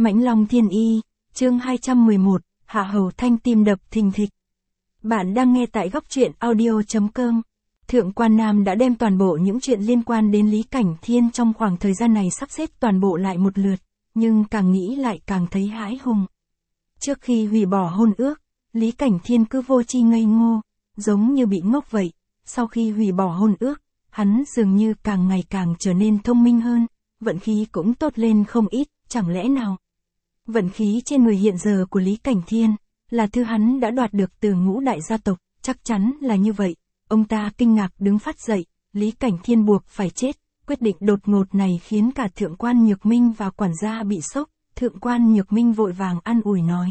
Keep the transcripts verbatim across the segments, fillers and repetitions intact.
Mãnh Long Thiên Y, chương hai trăm mười một, Hạ Hầu Thanh tim đập thình thịch. Bạn đang nghe tại góc truyện audio.com. Thượng quan Nam đã đem toàn bộ những chuyện liên quan đến Lý Cảnh Thiên trong khoảng thời gian này sắp xếp toàn bộ lại một lượt, nhưng càng nghĩ lại càng thấy hãi hùng. Trước khi hủy bỏ hôn ước, Lý Cảnh Thiên cứ vô tri ngây ngô, giống như bị ngốc vậy. Sau khi hủy bỏ hôn ước, hắn dường như càng ngày càng trở nên thông minh hơn, vận khí cũng tốt lên không ít, chẳng lẽ nào? Vận khí trên người hiện giờ của Lý Cảnh Thiên, là thứ hắn đã đoạt được từ ngũ đại gia tộc, chắc chắn là như vậy. Ông ta kinh ngạc đứng phát dậy, Lý Cảnh Thiên buộc phải chết, quyết định đột ngột này khiến cả Thượng quan Nhược Minh và quản gia bị sốc. Thượng quan Nhược Minh vội vàng an ủi nói: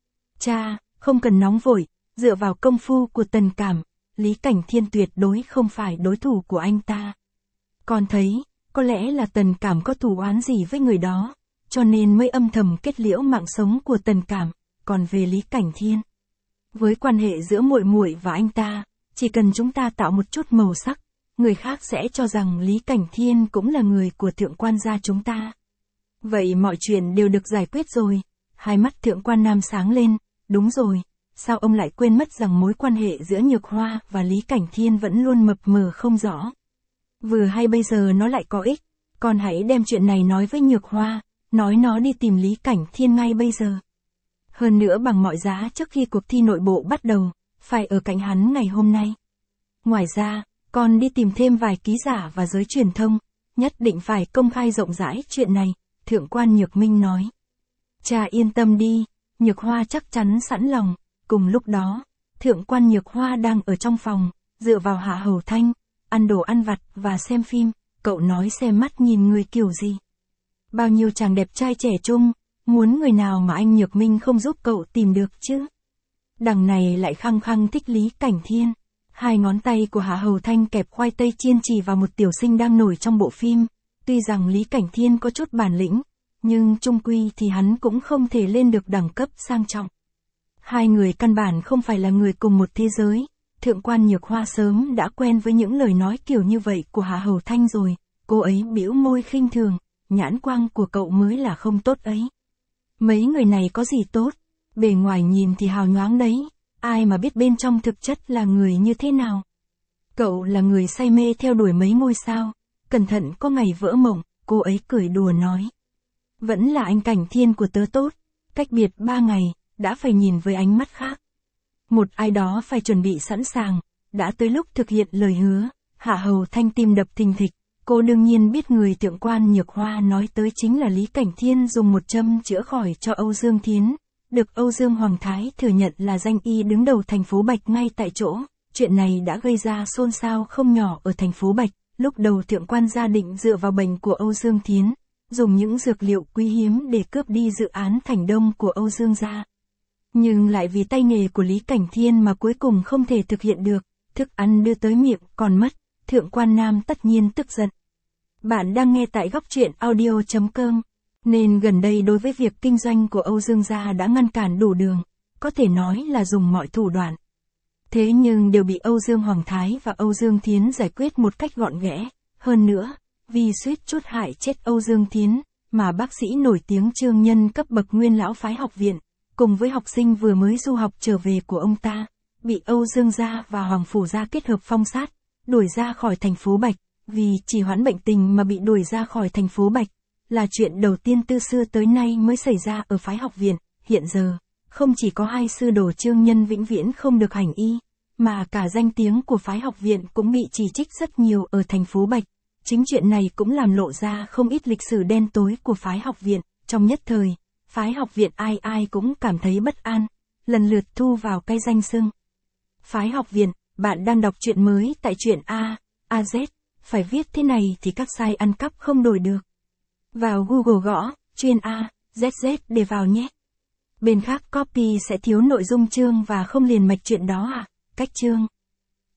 Cha, không cần nóng vội, dựa vào công phu của Tần Cảm, Lý Cảnh Thiên tuyệt đối không phải đối thủ của anh ta. Con thấy, có lẽ là Tần Cảm có thù oán gì với người đó, cho nên mới âm thầm kết liễu mạng sống của Tần Cảm. Còn về Lý Cảnh Thiên, với quan hệ giữa muội muội và anh ta, chỉ cần chúng ta tạo một chút màu sắc, người khác sẽ cho rằng Lý Cảnh Thiên cũng là người của thượng quan gia chúng ta. Vậy mọi chuyện đều được giải quyết rồi. Hai mắt Thượng quan Nam sáng lên, đúng rồi, sao ông lại quên mất rằng mối quan hệ giữa Nhược Hoa và Lý Cảnh Thiên vẫn luôn mập mờ không rõ. Vừa hay bây giờ nó lại có ích, con hãy đem chuyện này nói với Nhược Hoa, nói nó đi tìm Lý Cảnh Thiên ngay bây giờ. Hơn nữa bằng mọi giá trước khi cuộc thi nội bộ bắt đầu, phải ở cạnh hắn ngày hôm nay. Ngoài ra, con đi tìm thêm vài ký giả và giới truyền thông, nhất định phải công khai rộng rãi chuyện này, Thượng quan Nhược Minh nói. Cha yên tâm đi, Nhược Hoa chắc chắn sẵn lòng. Cùng lúc đó, Thượng quan Nhược Hoa đang ở trong phòng, dựa vào Hạ Hầu Thanh, ăn đồ ăn vặt và xem phim. Cậu nói xem mắt nhìn người kiểu gì. Bao nhiêu chàng đẹp trai trẻ trung, muốn người nào mà anh Nhược Minh không giúp cậu tìm được chứ. Đằng này lại khăng khăng thích Lý Cảnh Thiên. Hai ngón tay của Hạ Hầu Thanh kẹp khoai tây chiên chỉ vào một tiểu sinh đang nổi trong bộ phim. Tuy rằng Lý Cảnh Thiên có chút bản lĩnh, nhưng chung quy thì hắn cũng không thể lên được đẳng cấp sang trọng. Hai người căn bản không phải là người cùng một thế giới. Thượng quan Nhược Hoa sớm đã quen với những lời nói kiểu như vậy của Hạ Hầu Thanh rồi. Cô ấy bĩu môi khinh thường, nhãn quang của cậu mới là không tốt ấy. Mấy người này có gì tốt, bề ngoài nhìn thì hào nhoáng đấy, ai mà biết bên trong thực chất là người như thế nào. Cậu là người say mê theo đuổi mấy ngôi sao, cẩn thận có ngày vỡ mộng, cô ấy cười đùa nói. Vẫn là anh Cảnh Thiên của tớ tốt, cách biệt ba ngày, đã phải nhìn với ánh mắt khác. Một ai đó phải chuẩn bị sẵn sàng, đã tới lúc thực hiện lời hứa. Hạ Hầu Thanh tim đập thình thịch, cô đương nhiên biết người Thượng quan Nhược Hoa nói tới chính là Lý Cảnh Thiên dùng một châm chữa khỏi cho Âu Dương Thiến, được Âu Dương Hoàng Thái thừa nhận là danh y đứng đầu thành phố Bạch ngay tại chỗ. Chuyện này đã gây ra xôn xao không nhỏ ở thành phố Bạch. Lúc đầu Thượng quan gia định dựa vào bệnh của Âu Dương Thiến, dùng những dược liệu quý hiếm để cướp đi dự án Thành Đông của Âu Dương gia. Nhưng lại vì tay nghề của Lý Cảnh Thiên mà cuối cùng không thể thực hiện được, thức ăn đưa tới miệng còn mất. Thượng quan Nam tất nhiên tức giận. Bạn đang nghe tại góc truyện audio.com, nên gần đây đối với việc kinh doanh của Âu Dương gia đã ngăn cản đủ đường, có thể nói là dùng mọi thủ đoạn. Thế nhưng đều bị Âu Dương Hoàng Thái và Âu Dương Thiến giải quyết một cách gọn ghẽ. Hơn nữa, vì suýt chút hại chết Âu Dương Thiến, mà bác sĩ nổi tiếng Trương Nhân cấp bậc nguyên lão phái học viện, cùng với học sinh vừa mới du học trở về của ông ta, bị Âu Dương gia và Hoàng phủ gia kết hợp phong sát, đuổi ra khỏi thành phố Bạch. Vì trì hoãn bệnh tình mà bị đuổi ra khỏi thành phố Bạch, là chuyện đầu tiên từ xưa tới nay mới xảy ra ở phái học viện. Hiện giờ, không chỉ có hai sư đồ Trương Nhân vĩnh viễn không được hành y, mà cả danh tiếng của phái học viện cũng bị chỉ trích rất nhiều ở thành phố Bạch. Chính chuyện này cũng làm lộ ra không ít lịch sử đen tối của phái học viện. Trong nhất thời, phái học viện ai ai cũng cảm thấy bất an, lần lượt thu vào cái danh xưng phái học viện. Bạn đang đọc truyện mới tại truyện A, a zét, phải viết thế này thì các site ăn cắp không đổi được. Vào Google gõ, chuyên A, zét zét để vào nhé. Bên khác copy sẽ thiếu nội dung chương và không liền mạch chuyện đó à, cách chương.